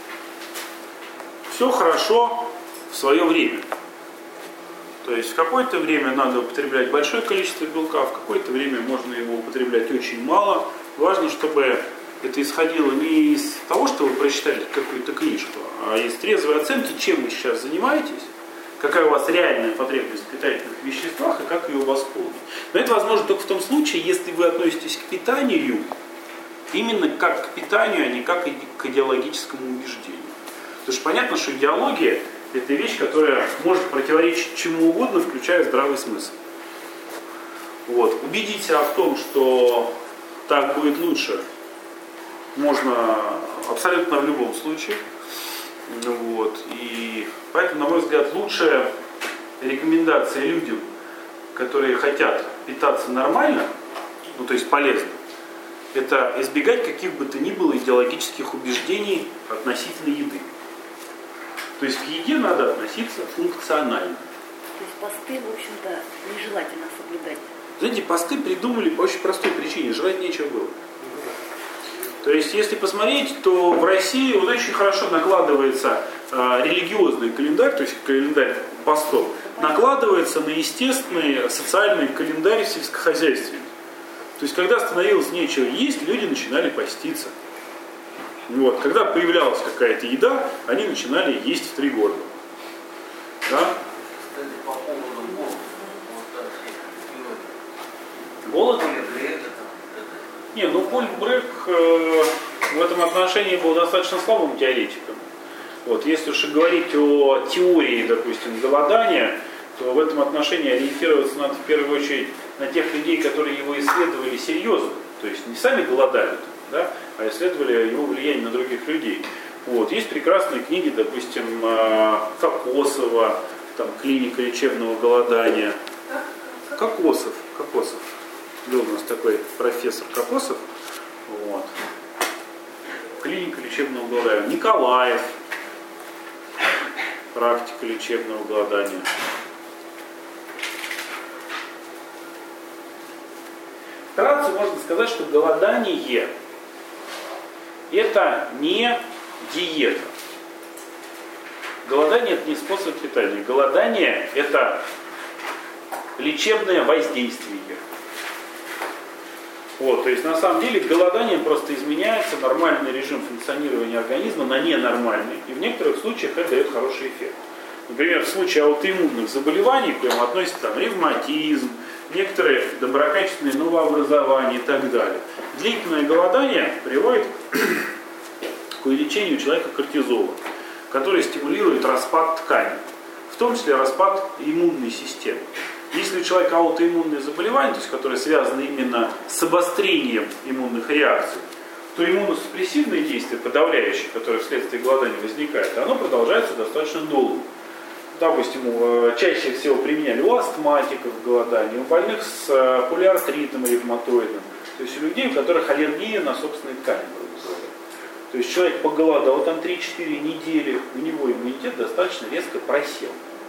все хорошо в свое время. То есть в какое-то время надо употреблять большое количество белка, в какое-то время можно его употреблять очень мало. Важно, чтобы это исходило не из того, что вы прочитали какую-то книжку, а из трезвой оценки, чем вы сейчас занимаетесь, какая у вас реальная потребность в питательных веществах и как ее восполнить. Но это возможно только в том случае, если вы относитесь к питанию именно как к питанию, а не как к идеологическому убеждению. Потому что понятно, что идеология – это вещь, которая может противоречить чему угодно, включая здравый смысл. Вот. Убедить себя в том, что так будет лучше, можно абсолютно в любом случае. Вот. И поэтому, на мой взгляд, лучшая рекомендация людям, которые хотят питаться нормально, ну то есть полезно, это избегать каких бы то ни было идеологических убеждений относительно еды. То есть к еде надо относиться функционально. То есть посты, в общем-то, нежелательно соблюдать. Знаете, посты придумали по очень простой причине. Жрать нечего было. То есть, если посмотреть, то в России вот очень хорошо накладывается э, религиозный календарь, то есть календарь постов, накладывается на естественный социальный календарь сельскохозяйственный. То есть, когда становилось нечего есть, люди начинали поститься. Вот. Когда появлялась какая-то еда, они начинали есть в три горла. Да? Кстати, по поводу Голод? голода. Не, ну Поль Брек э, в этом отношении был достаточно слабым теоретиком. Вот, если уж и говорить о теории, допустим, голодания, то в этом отношении ориентироваться надо в первую очередь на тех людей, которые его исследовали серьезно. То есть не сами голодали, да, а исследовали его влияние на других людей. Вот. Есть прекрасные книги, допустим, Кокосова, там, «Клиника лечебного голодания». Кокосов, Кокосов. Был у нас такой профессор Кокосов. Вот. «Клиника лечебного голодания». Николаев. «Практика лечебного голодания». Вкратце можно сказать, что голодание – это не диета. Голодание – это не способ питания. Голодание – это лечебное воздействие. Вот, то есть на самом деле голоданием просто изменяется нормальный режим функционирования организма на ненормальный. И в некоторых случаях это дает хороший эффект. Например, в случае аутоиммунных заболеваний, к ним относятся там, ревматизм, некоторые доброкачественные новообразования и так далее. Длительное голодание приводит к увеличению у человека кортизола, который стимулирует распад тканей, в том числе распад иммунной системы. Если у человека аутоиммунные заболевания, то есть которые связаны именно с обострением иммунных реакций, то иммуносупрессивное действие, подавляющее, которое вследствие голодания возникает, оно продолжается достаточно долго. Допустим, чаще всего применяли у астматиков голодание, у больных с полиартритом ревматоидным, то есть у людей, у которых аллергия на собственные ткани. То есть человек поголодал там три-четыре недели, у него иммунитет достаточно резко просел.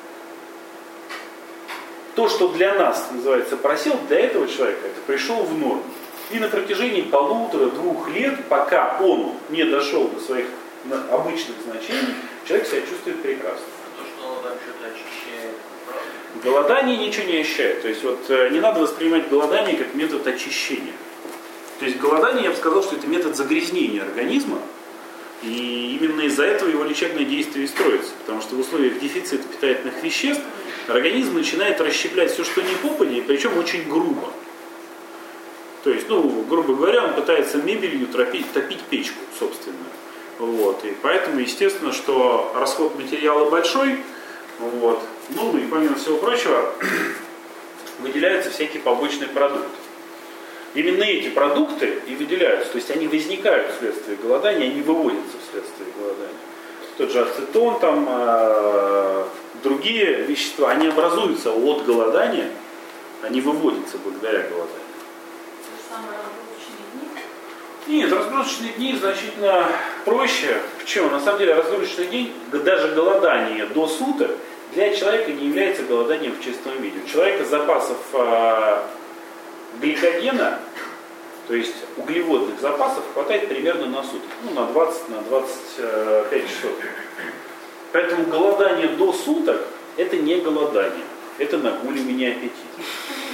То, что для нас называется просел, для этого человека это пришел в норму. И на протяжении полутора-двух лет, пока он не дошел до своих обычных значений, человек себя чувствует прекрасно. То, что он там что-то очищает, правда? Голодание ничего не ощущает. То есть вот не надо воспринимать голодание как метод очищения. То есть голодание, я бы сказал, что это метод загрязнения организма. И именно из-за этого его лечебное действие и строится. Потому что в условиях дефицита питательных веществ организм начинает расщеплять все, что не попадет, и причем очень грубо. То есть, ну, грубо говоря, он пытается мебелью топить, топить печку, собственно. Вот. И поэтому, естественно, что расход материала большой, Вот. Ну и помимо всего прочего, выделяются всякие побочные продукты. Именно эти продукты и выделяются, то есть они возникают вследствие голодания, они выводятся вследствие голодания. Тот же ацетон, там, э, другие вещества, они образуются от голодания, они выводятся благодаря голоданию. То же самое разгрузочные дни? Нет, разгрузочные дни значительно проще. Почему? На самом деле разгрузочный день, даже голодание до суток, для человека не является голоданием в чистом виде. У человека запасов э, гликогена, то есть углеводных запасов, хватает примерно на сутки, ну на двадцать на двадцать пять часов. Поэтому голодание до суток это не голодание, это нагуливание аппетита.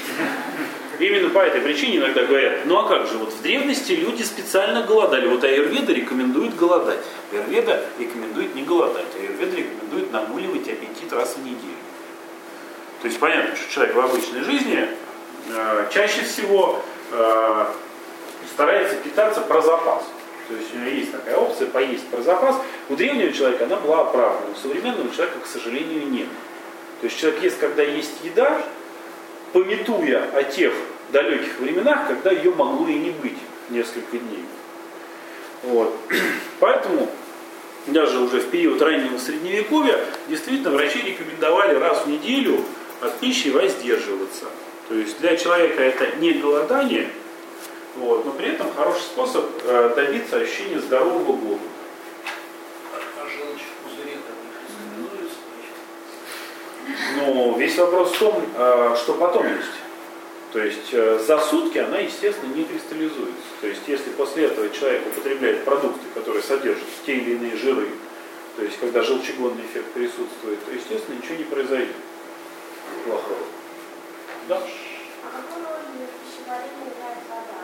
Именно по этой причине иногда говорят, ну а как же, вот в древности люди специально голодали, вот аюрведа рекомендует голодать, аюрведа рекомендует не голодать, аюрведа рекомендует нагуливать аппетит раз в неделю. То есть понятно, что человек в обычной жизни э, чаще всего э, старается питаться про запас. То есть у него есть такая опция поесть про запас. У древнего человека она была оправдана, у современного человека, к сожалению, нет. То есть человек ест, когда есть еда, памятуя о тех далеких временах, когда ее могло и не быть несколько дней. Вот. Поэтому даже уже в период раннего средневековья действительно врачи рекомендовали раз в неделю от пищи воздерживаться. То есть для человека это не голодание, вот, но при этом хороший способ э, добиться ощущения здорового голода. А желчь в пузыре там не кристаллизуется? Но весь вопрос в том, э, что потом есть. То есть э, за сутки она, естественно, не кристаллизуется. То есть если после этого человек употребляет продукты, которые содержат те или иные жиры, то есть когда желчегонный эффект присутствует, то, естественно, ничего не произойдет плохого. Да? А какую роль в пищеварении играет вода?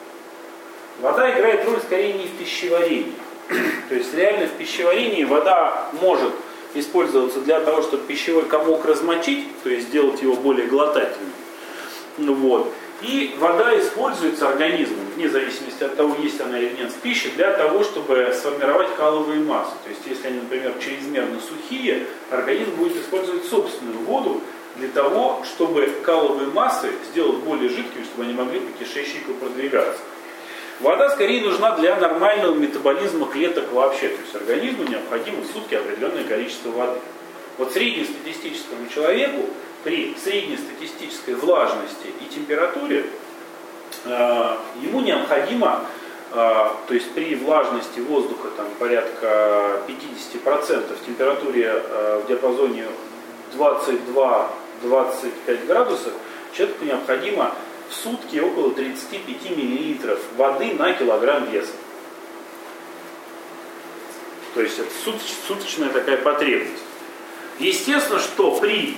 Вода играет роль скорее не в пищеварении. То есть реально в пищеварении вода может использоваться для того, чтобы пищевой комок размочить, то есть сделать его более глотательным. Ну, вот. И вода используется организмом, вне зависимости от того, есть она или нет в пище, для того, чтобы сформировать каловые массы. То есть если они, например, чрезмерно сухие, организм будет использовать собственную воду для того, чтобы каловые массы сделать более жидкими, чтобы они могли по кишечнику продвигаться. Вода скорее нужна для нормального метаболизма клеток вообще. То есть организму необходимо в сутки определенное количество воды. Вот среднестатистическому человеку при среднестатистической влажности и температуре э, ему необходимо, э, то есть при влажности воздуха там, порядка пятьдесят процентов, температуре э, в диапазоне двадцать два - двадцать пять градусов, человеку необходимо в сутки около тридцать пять миллилитров воды на килограмм веса. То есть это суточная такая потребность. Естественно, что при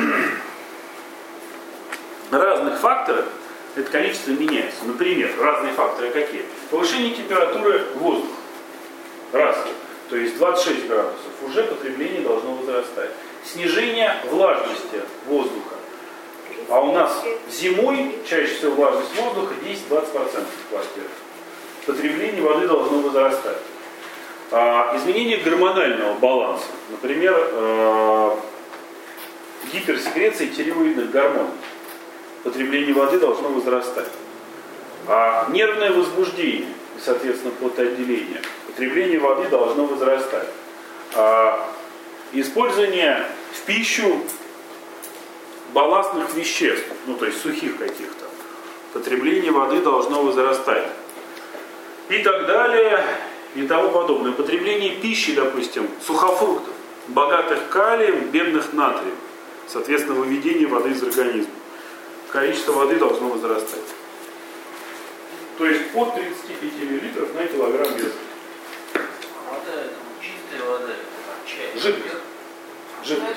разных факторах это количество меняется. Например, разные факторы какие? Повышение температуры воздуха. Раз. То есть двадцать шесть градусов. Уже потребление должно возрастать. Снижение влажности воздуха. А у нас зимой чаще всего влажность воздуха десять-двадцать процентов в квартире. Потребление воды должно возрастать. А, изменение гормонального баланса. Например, э, гиперсекреция тиреоидных гормонов. Потребление воды должно возрастать. А нервное возбуждение и, соответственно, потоотделение. Потребление воды должно возрастать. А, использование в пищу балластных веществ, ну то есть сухих каких-то. Потребление воды должно возрастать. И так далее, и тому подобное. Потребление пищи, допустим, сухофруктов, богатых калием, бедных натрием. Соответственно, выведение воды из организма. Количество воды должно возрастать. То есть от тридцати пяти миллилитров на килограмм веса. Вода это чистая вода, это чай. Жидкость. Жидкость.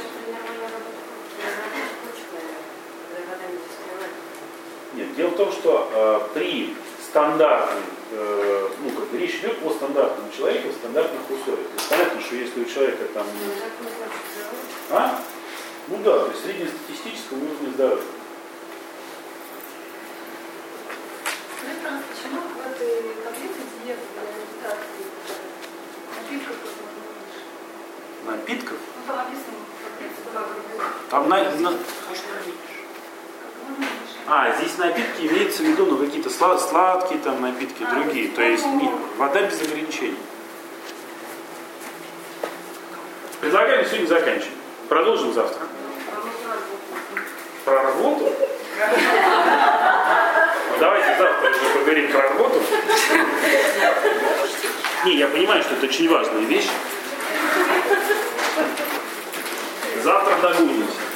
Нет, дело в том, что э, при стандартной, э, ну как бы речь идет о стандартном человеке в стандартных условиях. То есть понятно, что если у человека там... А? Ну да, то есть среднестатистического уровня здоровья. Почему в этой таблице диеты для медитации напитков как можно меньше? Напитков? Ну там написано, как на, на... А, здесь напитки имеется в виду, ну, какие-то слад, сладкие там напитки, а, другие. То есть не, вода без ограничений. Предлагаю сегодня заканчивать. Продолжим завтра. Про работу? Ну, давайте завтра уже поговорим про работу. Не, я понимаю, что это очень важная вещь. Завтра догонимся.